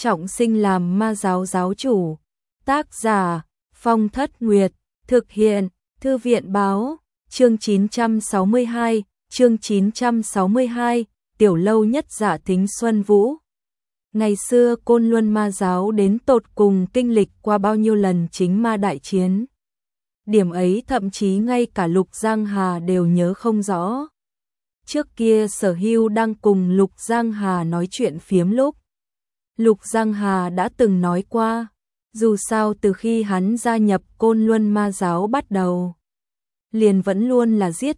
trọng sinh làm ma giáo giáo chủ. Tác giả Phong Thất Nguyệt, thực hiện Thư viện báo, chương 962, chương 962, Tiểu Lâu Nhất Dạ Thính Xuân Vũ. Ngày xưa Côn Luân ma giáo đến tột cùng kinh lịch qua bao nhiêu lần chính ma đại chiến. Điểm ấy thậm chí ngay cả Lục Giang Hà đều nhớ không rõ. Trước kia Sở Hưu đang cùng Lục Giang Hà nói chuyện phiếm lúc. Lục Giang Hà đã từng nói qua, dù sao từ khi hắn gia nhập Côn Luân ma giáo bắt đầu, liền vẫn luôn là giết.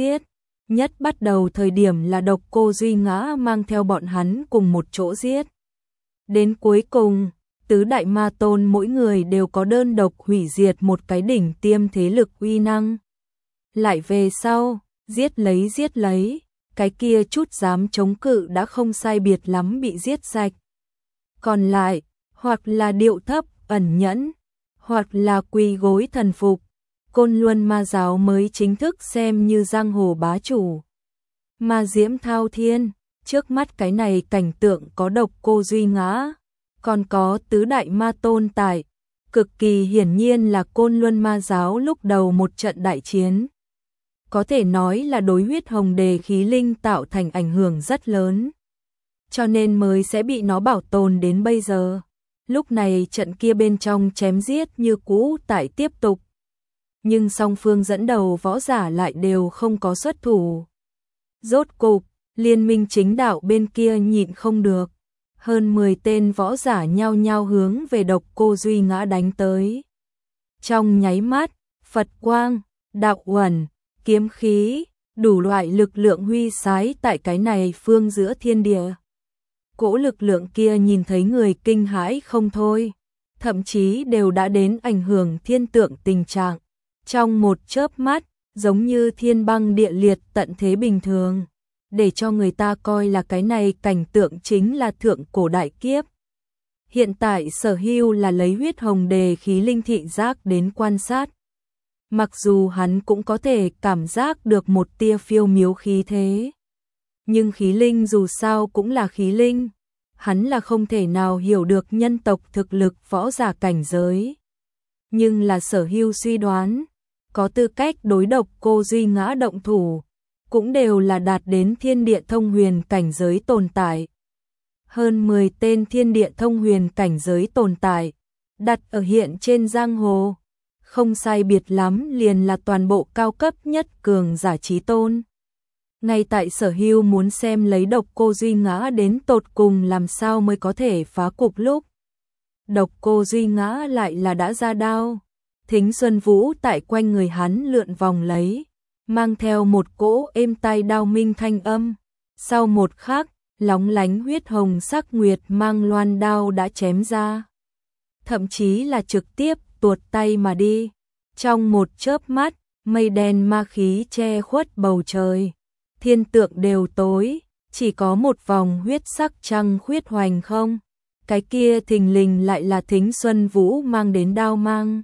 Nhất bắt đầu thời điểm là Độc Cô Duy Ngã mang theo bọn hắn cùng một chỗ giết. Đến cuối cùng, tứ đại ma tôn mỗi người đều có đơn độc hủy diệt một cái đỉnh tiêm thế lực uy năng. Lại về sau, giết lấy, cái kia chút dám chống cự đã không sai biệt lắm bị giết sạch. Còn lại, hoặc là điệu thấp, ẩn nhẫn, hoặc là quỳ gối thần phục, Côn Luân ma giáo mới chính thức xem như giang hồ bá chủ. Ma diễm thao thiên, trước mắt cái này cảnh tượng có Độc Cô Duy Ngã, còn có tứ đại ma tôn tại, cực kỳ hiển nhiên là Côn Luân ma giáo lúc đầu một trận đại chiến. Có thể nói là đối huyết hồng đề khí linh tạo thành ảnh hưởng rất lớn, cho nên mới sẽ bị nó bảo tồn đến bây giờ. Lúc này trận kia bên trong chém giết như cũ tại tiếp tục, nhưng song phương dẫn đầu võ giả lại đều không có xuất thủ. Rốt cục, liên minh chính đạo bên kia nhịn không được, hơn 10 tên võ giả nhao nhao hướng về Độc Cô Duy Ngã đánh tới. Trong nháy mắt, Phật quang, đạo uẩn, kiếm khí, đủ loại lực lượng huy sái tại cái này phương giữa thiên địa. Cỗ lực lượng kia nhìn thấy người kinh hãi không thôi, thậm chí đều đã đến ảnh hưởng thiên tượng tình trạng. Trong một chớp mắt, giống như thiên băng địa liệt tận thế bình thường, để cho người ta coi là cái này cảnh tượng chính là thượng cổ đại kiếp. Hiện tại Sở Hưu là lấy huyết hồng đề khí linh thị giác đến quan sát. Mặc dù hắn cũng có thể cảm giác được một tia phiêu miếu khí thế, nhưng khí linh dù sao cũng là khí linh, hắn là không thể nào hiểu được nhân tộc thực lực võ giả cảnh giới. Nhưng là Sở Hưu suy đoán, có tư cách đối Độc Cô Duy Ngã động thủ, cũng đều là đạt đến thiên địa thông huyền cảnh giới tồn tại. Hơn 10 tên thiên địa thông huyền cảnh giới tồn tại, đặt ở hiện trên giang hồ, không sai biệt lắm liền là toàn bộ cao cấp nhất cường giả chí tôn. Ngay tại Sở Hưu muốn xem lấy Độc Cô Duy Ngã đến tột cùng làm sao mới có thể phá cục lúc, Độc Cô Duy Ngã lại là đã ra đao. Thính Xuân Vũ tại quanh người hắn lượn vòng lấy, mang theo một cỗ êm tai đao minh thanh âm. Sau một khắc, lóng lánh huyết hồng sắc nguyệt mang loan đao đã chém ra, thậm chí là trực tiếp tuột tay mà đi. Trong một chớp mắt, mây đen ma khí che khuất bầu trời, thiên tượng đều tối, chỉ có một vòng huyết sắc trăng khuyết hoành không. Cái kia thình lình lại là Thính Xuân Vũ mang đến đao mang.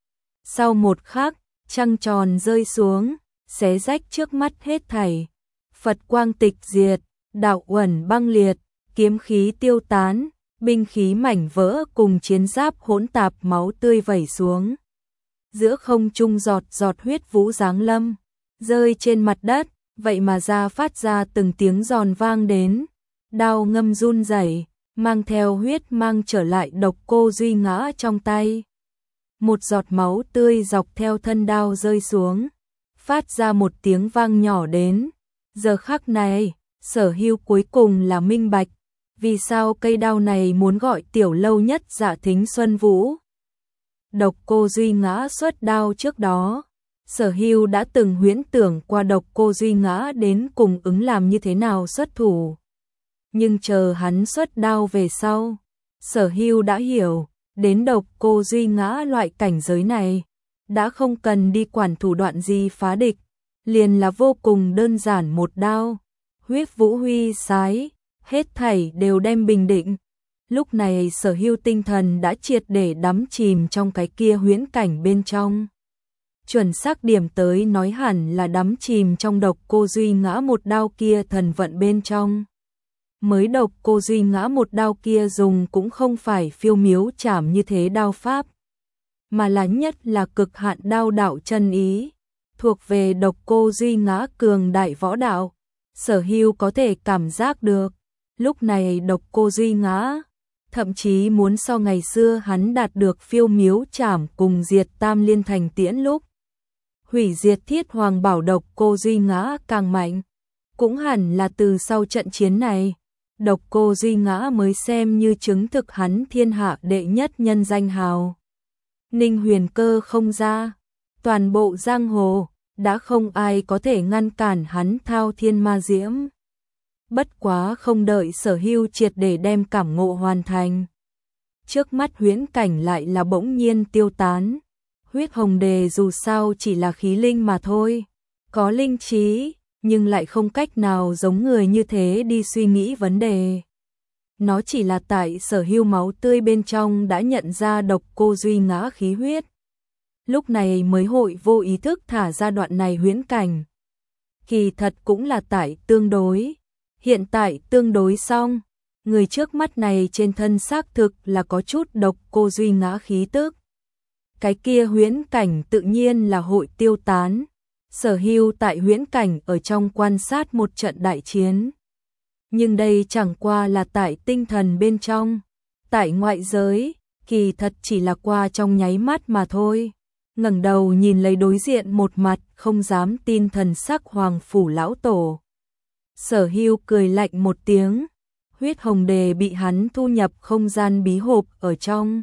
Sau một khắc, trăng tròn rơi xuống, xé rách trước mắt hết thảy. Phật quang tịch diệt, đạo uẩn băng liệt, kiếm khí tiêu tán, binh khí mảnh vỡ cùng chiến giáp hỗn tạp máu tươi vẩy xuống. Giữa không trung giọt giọt huyết vũ giáng lâm, rơi trên mặt đất, vậy mà phát ra từng tiếng giòn vang đến. Đao ngâm run rẩy, mang theo huyết mang trở lại Độc Cô Duy Ngã trong tay. Một giọt máu tươi dọc theo thân đao rơi xuống, phát ra một tiếng vang nhỏ đến. Giờ khắc này, Sở Hưu cuối cùng là minh bạch, vì sao cây đao này muốn gọi Tiểu Lâu Nhất Dạ Thính Xuân Vũ. Độc Cô Duy Ngã xuất đao trước đó, Sở Hưu đã từng huyễn tưởng qua Độc Cô Duy Ngã đến cùng ứng làm như thế nào xuất thủ. Nhưng chờ hắn xuất đao về sau, Sở Hưu đã hiểu, đến Độc Cô Duy Ngã loại cảnh giới này, đã không cần đi quản thủ đoạn gì phá địch, liền là vô cùng đơn giản một đao, huyết vũ huy sái, hết thảy đều đem bình định. Lúc này Sở Hưu tinh thần đã triệt để đắm chìm trong cái kia huyễn cảnh bên trong. Chuẩn xác điểm tới nói hẳn là đắm chìm trong Độc Cô Duy Ngã một đao kia thần vận bên trong. mới độc cô Duy Ngã một đao kia dùng cũng không phải phiêu miếu chảm như thế đao pháp, mà là nhất là cực hạn đao đạo chân ý, thuộc về độc cô Duy Ngã cường đại võ đạo. Sở Hưu có thể cảm giác được, lúc này độc cô Duy Ngã thậm chí muốn so ngày xưa hắn đạt được phiêu miếu chảm cùng diệt tam liên thành tiễn lúc hủy diệt thiết hoàng bảo độc cô Duy Ngã càng mạnh. Cũng hẳn là từ sau trận chiến này, độc cô Duy Ngã mới xem như chứng thực hắn thiên hạ đệ nhất nhân danh hào. Ninh Huyền Cơ không ra, toàn bộ giang hồ đã không ai có thể ngăn cản hắn thao thiên ma diễm. Bất quá không đợi Sở Hưu triệt để đem cảm ngộ hoàn thành, trước mắt huyễn cảnh lại là bỗng nhiên tiêu tán. Huyết hồng đề dù sao chỉ là khí linh mà thôi, có linh trí, nhưng lại không cách nào giống người như thế đi suy nghĩ vấn đề. Nó chỉ là tại Sở Hưu máu tươi bên trong đã nhận ra độc cô Duy Ngã khí huyết, lúc này mới hội vô ý thức thả ra đoạn này huyễn cảnh. Kỳ thật cũng là tại tương đối, hiện tại tương đối xong, người trước mắt này trên thân xác thực là có chút độc cô Duy Ngã khí tức. Cái kia huyễn cảnh tự nhiên là hội tiêu tán. Sở Hưu tại huyễn cảnh ở trong quan sát một trận đại chiến. Nhưng đây chẳng qua là tại tinh thần bên trong, tại ngoại giới, kỳ thật chỉ là qua trong nháy mắt mà thôi. Ngẩng đầu nhìn lấy đối diện một mặt không dám tin thần sắc Hoàng phủ lão tổ. Sở Hưu cười lạnh một tiếng, huyết hồng đề bị hắn thu nhập không gian bí hộp ở trong.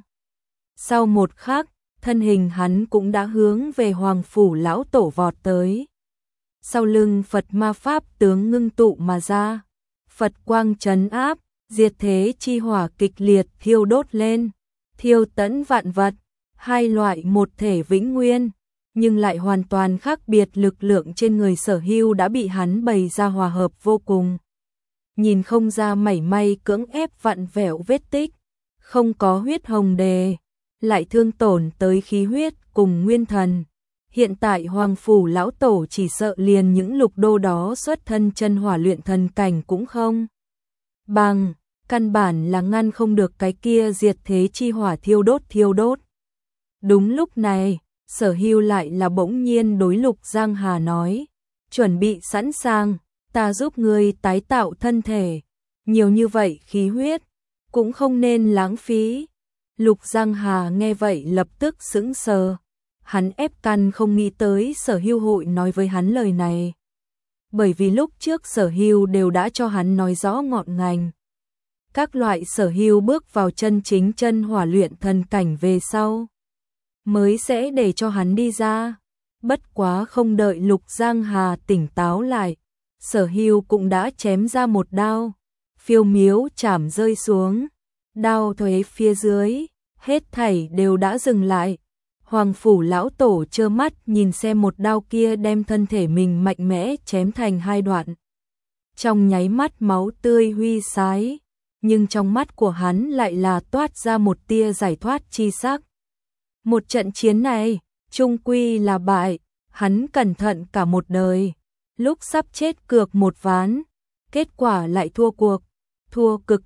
Sau một khắc, thân hình hắn cũng đã hướng về Hoàng phủ lão tổ vọt tới. Sau lưng Phật ma pháp tướng ngưng tụ mà ra, Phật quang trấn áp, diệt thế chi hỏa kịch liệt thiêu đốt lên, thiêu tẫn vạn vật, hai loại một thể vĩnh nguyên, nhưng lại hoàn toàn khác biệt. Lực lượng trên người Sở Hưu đã bị hắn bày ra hòa hợp vô cùng, nhìn không ra mảy may cưỡng ép vặn vẹo vết tích. Không có huyết hồng đề, lại thương tổn tới khí huyết cùng nguyên thần. Hiện tại Hoàng phủ lão tổ chỉ sợ liền những lục đô đó xuất thân chân hỏa luyện thần cảnh cũng không bằng, căn bản là ngăn không được cái kia diệt thế chi hỏa thiêu đốt. Đúng lúc này, Sở Hưu lại là bỗng nhiên đối Lục Giang Hà nói, chuẩn bị sẵn sàng, ta giúp ngươi tái tạo thân thể, nhiều như vậy khí huyết, cũng không nên lãng phí. Lục Giang Hà nghe vậy lập tức sững sờ, hắn ép căn không nghĩ tới Sở Hưu hội nói với hắn lời này. Bởi vì lúc trước Sở Hưu đều đã cho hắn nói rõ ngọn ngành. Các loại Sở Hưu bước vào chân chính chân hỏa luyện thần cảnh về sau, mới sẽ để cho hắn đi ra. Bất quá không đợi Lục Giang Hà tỉnh táo lại, Sở Hưu cũng đã chém ra một đao, phiêu miếu chảm rơi xuống, đao thuế phía dưới, hết thảy đều đã dừng lại. Hoàng phủ lão tổ trơ mắt nhìn xem một đao kia đem thân thể mình mạnh mẽ chém thành hai đoạn. Trong nháy mắt máu tươi huy sái, nhưng trong mắt của hắn lại là toát ra một tia giải thoát chi sắc. Một trận chiến này, chung quy là bại, hắn cẩn thận cả một đời, lúc sắp chết cược một ván, kết quả lại thua cuộc, thua cực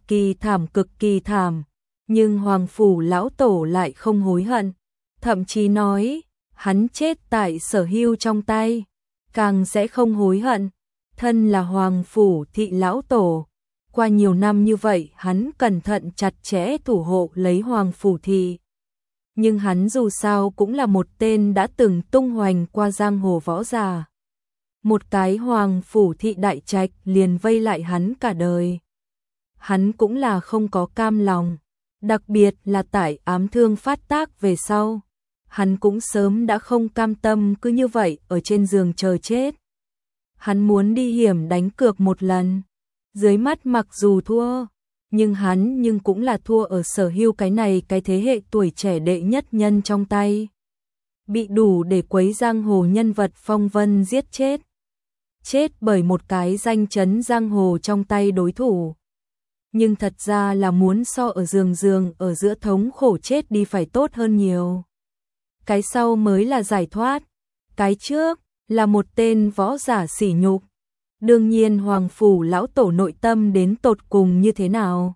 kỳ thảm, nhưng Hoàng phủ lão tổ lại không hối hận, thậm chí nói, hắn chết tại Sở Hưu trong tay, càng sẽ không hối hận. Thân là Hoàng phủ thị lão tổ, qua nhiều năm như vậy hắn cẩn thận chặt chẽ thủ hộ lấy Hoàng phủ thị. Nhưng hắn dù sao cũng là một tên đã từng tung hoành qua giang hồ võ giả. Một cái Hoàng phủ thị đại trạch liền vây lại hắn cả đời. Hắn cũng là không có cam lòng, đặc biệt là tại ám thương phát tác về sau. Hắn cũng sớm đã không cam tâm cứ như vậy ở trên giường chờ chết. Hắn muốn đi hiểm đánh cược một lần. Dưới mắt mặc dù thua, nhưng cũng là thua ở Sở Hưu cái này cái thế hệ tuổi trẻ đệ nhất nhân trong tay. Bị đủ để quấy giang hồ nhân vật phong vân giết chết. Chết bởi một cái danh chấn giang hồ trong tay đối thủ. Nhưng thật ra là muốn so ở giường ở giữa thống khổ chết đi phải tốt hơn nhiều. Cái sau mới là giải thoát, cái trước là một tên võ giả sỉ nhục. Đương nhiên Hoàng Phủ lão tổ nội tâm đến tột cùng như thế nào.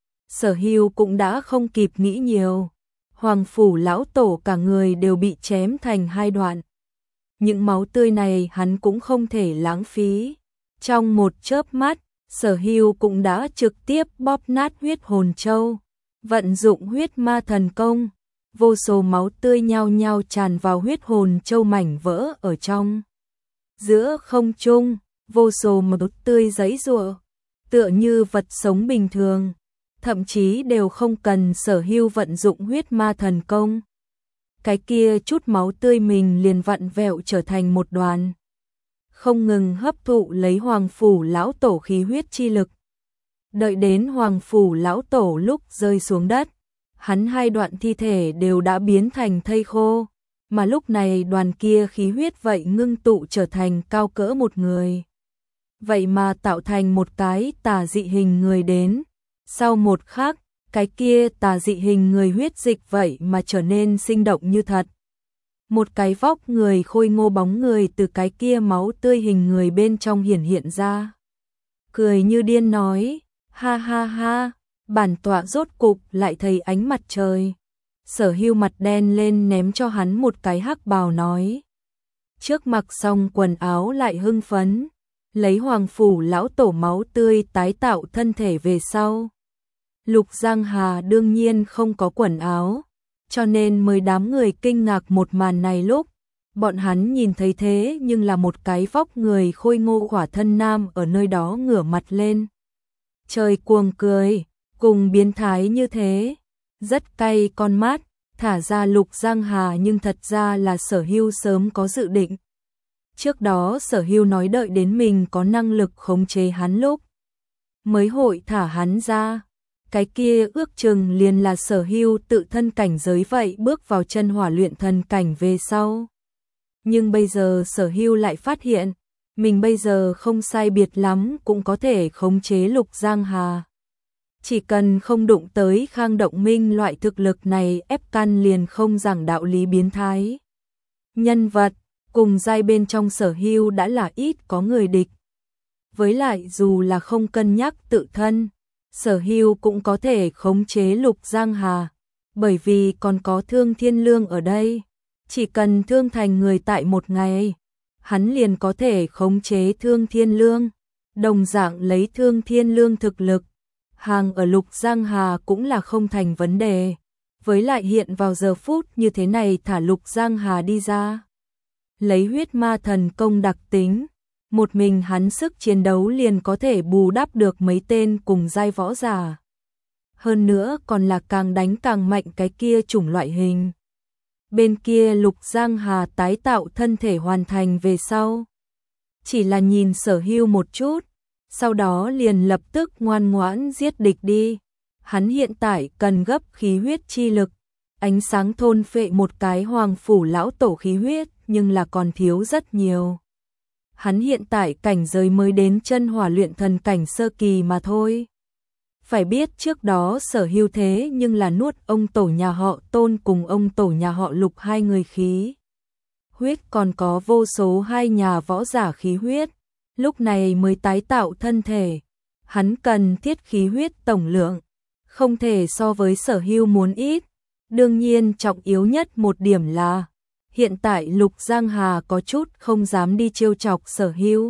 Sở Hưu cũng đã không kịp nghĩ nhiều. Hoàng Phủ lão tổ cả người đều bị chém thành hai đoạn. Những máu tươi này hắn cũng không thể lãng phí. Trong một chớp mắt, Sở Hưu cũng đã trực tiếp bóp nát huyết hồn châu, vận dụng huyết ma thần công, vô số máu tươi nhao nhao tràn vào huyết hồn châu mảnh vỡ ở trong. Giữa không trung, vô số máu tươi giãy giụa, tựa như vật sống bình thường, thậm chí đều không cần Sở Hưu vận dụng huyết ma thần công. Cái kia chút máu tươi mình liền vặn vẹo trở thành một đoàn, không ngừng hấp thụ lấy Hoàng Phủ lão tổ khí huyết chi lực. Đợi đến Hoàng Phủ lão tổ lúc rơi xuống đất, hắn hai đoạn thi thể đều đã biến thành thây khô, mà lúc này đoàn kia khí huyết vậy ngưng tụ trở thành cao cỡ một người. Vậy mà tạo thành một cái tà dị hình người đến. Sau một khắc, cái kia tà dị hình người huyết dịch vậy mà trở nên sinh động như thật. Một cái vóc người khôi ngô bóng người từ cái kia máu tươi hình người bên trong hiện ra. Cười như điên nói, ha ha ha, bản tọa rốt cục lại thấy ánh mặt trời. Sở Hưu mặt đen lên ném cho hắn một cái hắc bào nói. Trước mặc xong quần áo lại hưng phấn, lấy Hoàng Phủ lão tổ máu tươi tái tạo thân thể về sau. Lục Giang Hà đương nhiên không có quần áo, cho nên mới đám người kinh ngạc một màn này lúc. Bọn hắn nhìn thấy thế nhưng là một cái vóc người khôi ngô khỏa thân nam ở nơi đó ngửa mặt lên. Trời cuồng cười, cùng biến thái như thế, rất cay con mắt, thả ra Lục Giang Hà nhưng thật ra là Sở Hưu sớm có dự định. Trước đó Sở Hưu nói đợi đến mình có năng lực khống chế hắn lúc mới hội thả hắn ra. Cái kia ước chừng liền là Sở Hưu tự thân cảnh giới vậy bước vào chân hỏa luyện thần cảnh về sau. Nhưng bây giờ Sở Hưu lại phát hiện, mình bây giờ không sai biệt lắm cũng có thể khống chế Lục Giang Hà. Chỉ cần không đụng tới Khang Động Minh loại thực lực này ép căn liền không giảng đạo lý biến thái. Nhân vật, cùng giai bên trong Sở Hưu đã là ít có người địch. Với lại dù là không cân nhắc tự thân, Sở Hưu cũng có thể khống chế Lục Giang Hà, bởi vì còn có Thương Thiên Lương ở đây. Chỉ cần thương thành người tại một ngày, hắn liền có thể khống chế Thương Thiên Lương. Đồng dạng lấy Thương Thiên Lương thực lực, hàng ở Lục Giang Hà cũng là không thành vấn đề. Với lại hiện vào giờ phút như thế này thả Lục Giang Hà đi ra, lấy huyết ma thần công đặc tính, một mình hắn sức chiến đấu liền có thể bù đắp được mấy tên cùng giai võ giả. Hơn nữa còn là càng đánh càng mạnh cái kia chủng loại hình. Bên kia Lục Giang Hà tái tạo thân thể hoàn thành về sau, chỉ là nhìn Sở Hưu một chút, sau đó liền lập tức ngoan ngoãn giết địch đi. Hắn hiện tại cần gấp khí huyết chi lực, ánh sáng thôn phệ một cái Hoàng Phủ lão tổ khí huyết, nhưng là còn thiếu rất nhiều. Hắn hiện tại cảnh giới mới đến chân hỏa luyện thần cảnh sơ kỳ mà thôi. Phải biết trước đó Sở Hưu thế nhưng là nuốt ông tổ nhà họ Tôn cùng ông tổ nhà họ Lục hai người khí huyết, còn có vô số hai nhà võ giả khí huyết, lúc này mới tái tạo thân thể. Hắn cần thiết khí huyết tổng lượng, không thể so với Sở Hưu muốn ít. Đương nhiên trọng yếu nhất một điểm là hiện tại Lục Giang Hà có chút không dám đi trêu chọc Sở Hưu.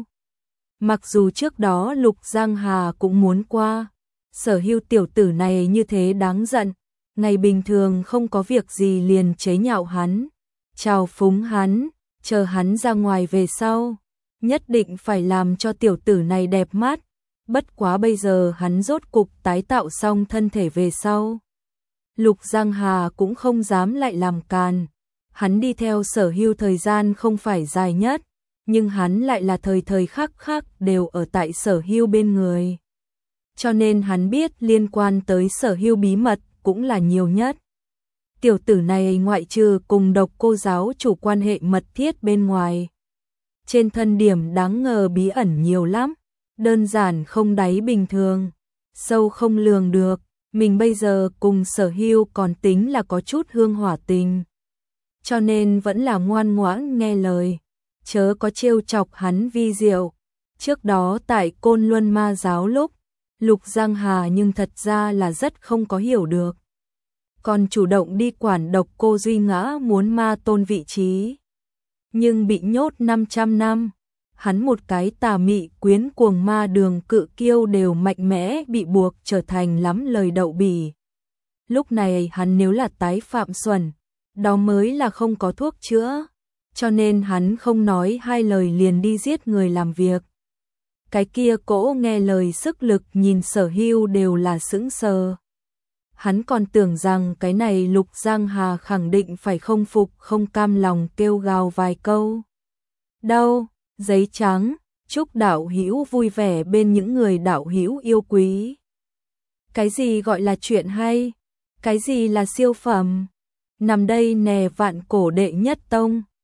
Mặc dù trước đó Lục Giang Hà cũng muốn qua, Sở Hưu tiểu tử này như thế đáng giận, ngày bình thường không có việc gì liền chế nhạo hắn, chào phúng hắn, chờ hắn ra ngoài về sau, nhất định phải làm cho tiểu tử này đẹp mắt. Bất quá bây giờ hắn rốt cục tái tạo xong thân thể về sau, Lục Giang Hà cũng không dám lại làm càn. Hắn đi theo Sở Hưu thời gian không phải dài nhất, nhưng hắn lại là thời thời khắc khắc đều ở tại Sở Hưu bên người. Cho nên hắn biết liên quan tới Sở Hưu bí mật cũng là nhiều nhất. Tiểu tử này ngoại trừ cùng Độc Cô giáo chủ quan hệ mật thiết bên ngoài, trên thân điểm đáng ngờ bí ẩn nhiều lắm, đơn giản không đáy bình thường, sâu không lường được. Mình bây giờ cùng Sở Hưu còn tính là có chút hương hỏa tình, cho nên vẫn là ngoan ngoãn nghe lời, chớ có trêu chọc hắn vi diệu. Trước đó tại Côn Luân Ma giáo lúc, Lục Giang Hà nhưng thật ra là rất không có hiểu được. Còn chủ động đi quản Độc Cô Duy Ngã muốn ma tôn vị trí. Nhưng bị nhốt 500 năm, hắn một cái tà mị quyến cuồng ma Đường Cự Kiêu đều mạnh mẽ bị buộc trở thành lắm lời đậu bỉ. Lúc này hắn nếu là tái phạm xuẩn, đó mới là không có thuốc chữa, cho nên hắn không nói hai lời liền đi giết người làm việc. Cái kia cỗ nghe lời sức lực nhìn Sở Hưu đều là sững sờ. Hắn còn tưởng rằng cái này Lục Giang Hà khẳng định phải không phục không cam lòng kêu gào vài câu. Đâu, giấy trắng, chúc đạo hữu vui vẻ bên những người đạo hữu yêu quý. Cái gì gọi là chuyện hay? Cái gì là siêu phẩm? Nằm đây nè Vạn Cổ đệ nhất tông.